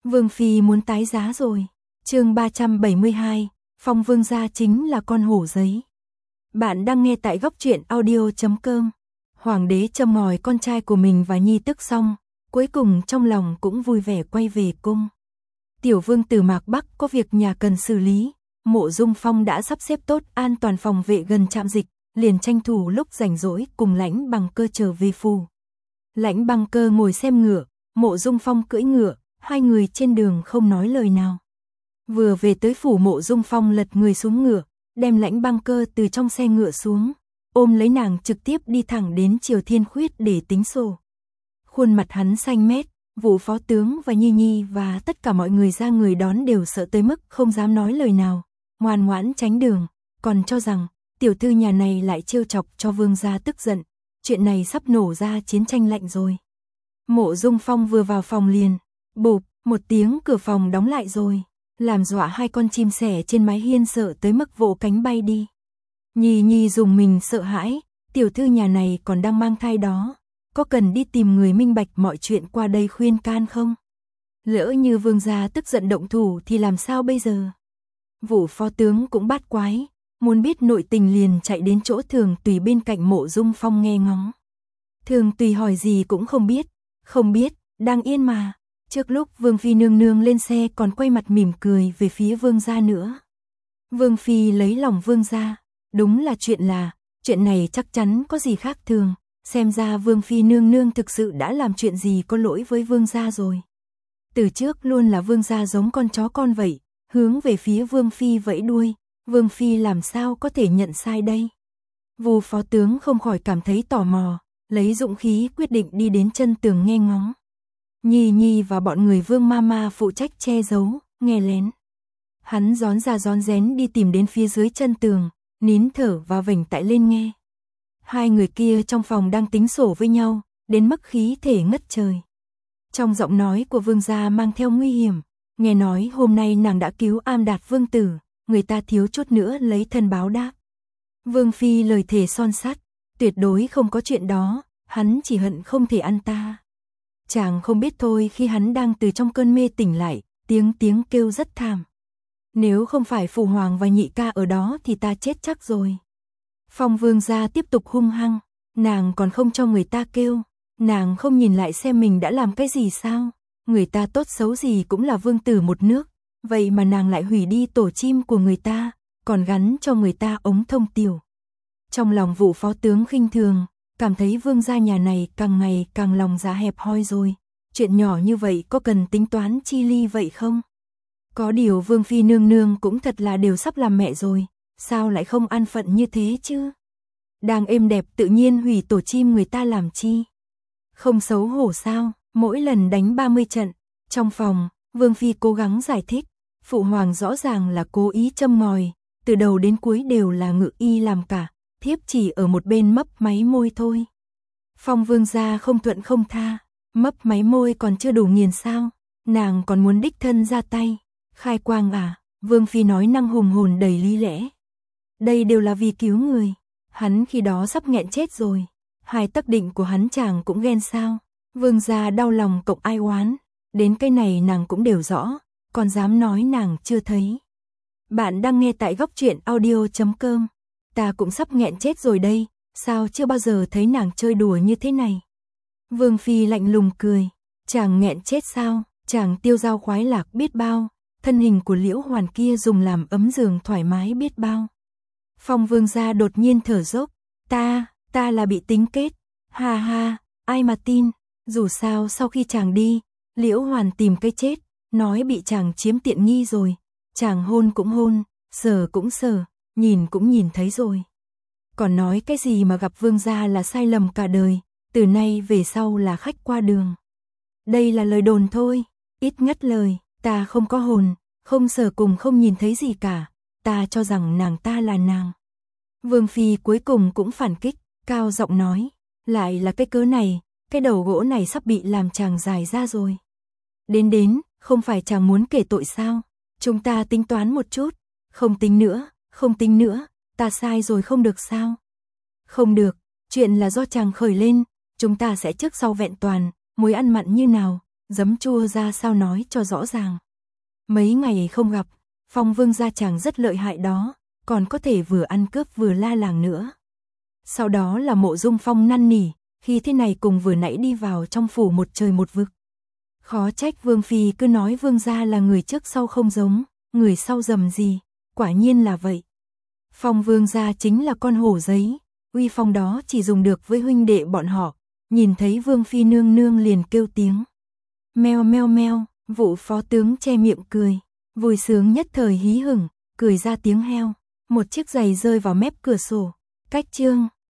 Vương phi muốn tái giá rồi. Chương 372, Phong vương gia chính là con hổ giấy. Bạn đang nghe tại góc truyện audio.com. Hoàng đế châm ngòi con trai của mình và nhi tức xong, cuối cùng trong lòng cũng vui vẻ quay về cung. Tiểu vương tử Mạc Bắc có việc nhà cần xử lý, Mộ Dung Phong đã sắp xếp tốt an toàn phòng vệ gần trạm dịch, liền tranh thủ lúc rảnh rỗi cùng Lãnh Bằng Cơ trở về phủ. Lãnh Bằng Cơ ngồi xem ngựa, Mộ Dung Phong cưỡi ngựa, hai người trên đường không nói lời nào. Vừa về tới phủ, Mộ Dung Phong lật người xuống ngựa, đem Lãnh Bằng Cơ từ trong xe ngựa xuống, ôm lấy nàng trực tiếp đi thẳng đến Triều Thiên Khuyết để tính sổ. Khuôn mặt hắn xanh mét, Vũ phó tướng và Nhi Nhi và tất cả mọi người ra người đón đều sợ tới mức không dám nói lời nào, ngoan ngoãn tránh đường, còn cho rằng tiểu thư nhà này lại trêu chọc cho vương gia tức giận, chuyện này sắp nổ ra chiến tranh lạnh rồi. Mộ Dung Phong vừa vào phòng liền, bụp, một tiếng cửa phòng đóng lại rồi, làm dọa hai con chim sẻ trên mái hiên sợ tới mức vỗ cánh bay đi. Nhi Nhi dùng mình sợ hãi, tiểu thư nhà này còn đang mang thai đó, có cần đi tìm người minh bạch mọi chuyện qua đây khuyên can không? Lỡ như vương gia tức giận động thủ thì làm sao bây giờ? Vũ phó tướng cũng bát quái, muốn biết nội tình liền chạy đến chỗ Thường Tùy bên cạnh Mộ Dung Phong nghe ngóng. Thường Tùy hỏi gì cũng không biết, đang yên mà. Trước lúc Vương Phi nương nương lên xe còn quay mặt mỉm cười về phía vương gia nữa. Vương Phi lấy lòng vương gia, đúng là chuyện này chắc chắn có gì khác thường, xem ra Vương Phi nương nương thực sự đã làm chuyện gì có lỗi với vương gia rồi. Từ trước luôn là vương gia giống con chó con vậy, hướng về phía Vương Phi vẫy đuôi, Vương Phi làm sao có thể nhận sai đây? Vu phó tướng không khỏi cảm thấy tò mò, lấy dũng khí quyết định đi đến chân tường nghe ngóng. Nhi Nhi và bọn người Vương Mama phụ trách che giấu, nghe lén. Hắn rón ra rón rén đi tìm đến phía dưới chân tường, nín thở và vểnh tai lên nghe. Hai người kia trong phòng đang tính sổ với nhau, đến mức khí thể ngất trời. Trong giọng nói của vương gia mang theo nguy hiểm, nghe nói hôm nay nàng đã cứu Am Đạt vương tử, người ta thiếu chút nữa lấy thân báo đáp. Vương Phi lời thề son sắt, tuyệt đối không có chuyện đó, hắn chỉ hận không thể ăn ta. Chàng không biết thôi, khi hắn đang từ trong cơn mê tỉnh lại, tiếng kêu rất thảm. Nếu không phải Phụ Hoàng và Nhị ca ở đó thì ta chết chắc rồi. Phong vương gia tiếp tục hung hăng, nàng còn không cho người ta kêu, nàng không nhìn lại xem mình đã làm cái gì sao? Người ta tốt xấu gì cũng là vương tử một nước, vậy mà nàng lại hủy đi tổ chim của người ta, còn gắn cho người ta ống thông tiểu. Trong lòng Vũ phó tướng khinh thường, cảm thấy vương gia nhà này càng ngày càng lòng dạ hẹp hoi rồi, chuyện nhỏ như vậy có cần tính toán chi ly vậy không? Có điều Vương Phi nương nương cũng thật là đều sắp làm mẹ rồi, sao lại không an phận như thế chứ? Đang êm đẹp tự nhiên hủy tổ chim người ta làm chi? Không xấu hổ sao? Mỗi lần đánh 30 trận, trong phòng, Vương Phi cố gắng giải thích, Phụ Hoàng rõ ràng là cố ý châm ngòi, từ đầu đến cuối đều là Ngự Y làm cả, thiếp chỉ ở một bên mấp máy môi thôi. Phong vương gia không thuận không tha, mấp máy môi còn chưa đủ nghiền sao, nàng còn muốn đích thân ra tay, khai quang à? Vương Phi nói năng hùng hồn đầy lý lẽ. Đây đều là vì cứu người, hắn khi đó sắp nghẹn chết rồi, hai tấc định của hắn chàng cũng ghen sao? Vương gia đau lòng cộng ai oán, đến cái này nàng cũng đều rõ, còn dám nói nàng chưa thấy. Bạn đang nghe tại góc truyện audio.com. Ta cũng sắp nghẹn chết rồi đây, sao chưa bao giờ thấy nàng chơi đùa như thế này? Vương Phi lạnh lùng cười, chàng nghẹn chết sao? Chàng tiêu dao khoái lạc biết bao, thân hình của Liễu Hoàn kia dùng làm ấm giường thoải mái biết bao. Phong vương gia đột nhiên thở dốc, ta là bị tính kết, ha ha, ai mà tin, dù sao sau khi chàng đi, Liễu Hoàn tìm cái chết, nói bị chàng chiếm tiện nghi rồi, chàng hôn cũng hôn, sờ cũng sờ, nhìn cũng nhìn thấy rồi. Còn nói cái gì mà gặp vương gia là sai lầm cả đời, từ nay về sau là khách qua đường. Đây là lời đồn thôi, ít ngắt lời, ta không có hồn, không sờ cùng không nhìn thấy gì cả, ta cho rằng nàng ta là nàng. Vương Phi cuối cùng cũng phản kích, cao giọng nói, lại là cái cớ này, cái đầu gỗ này sắp bị làm chàng dài ra rồi. Đến, không phải chàng muốn kể tội sao? Chúng ta tính toán một chút, không tính nữa, ta sai rồi không được sao? Không được, chuyện là do chàng khởi lên, chúng ta sẽ trước sau vẹn toàn, mối ăn mặn như nào, Giấm chua ra sao nói cho rõ ràng. Mấy ngày không gặp, Phong Vương gia chàng rất lợi hại đó, còn có thể vừa ăn cướp vừa la làng nữa. Sau đó là Mộ Dung Phong năn nỉ, khi thế này cùng vừa nãy đi vào trong phủ một trời một vực. Khó trách Vương Phi cứ nói Vương gia là người trước sau không giống, người sau dầm gì, quả nhiên là vậy. Phong Vương gia chính là con hổ giấy, uy phong đó chỉ dùng được với huynh đệ bọn họ, nhìn thấy Vương Phi nương nương liền kêu tiếng. Meo meo meo, Vụ phó tướng che miệng cười, vui sướng nhất thời hí hửng, cười ra tiếng heo, một chiếc giày rơi vào mép cửa sổ, cách chương.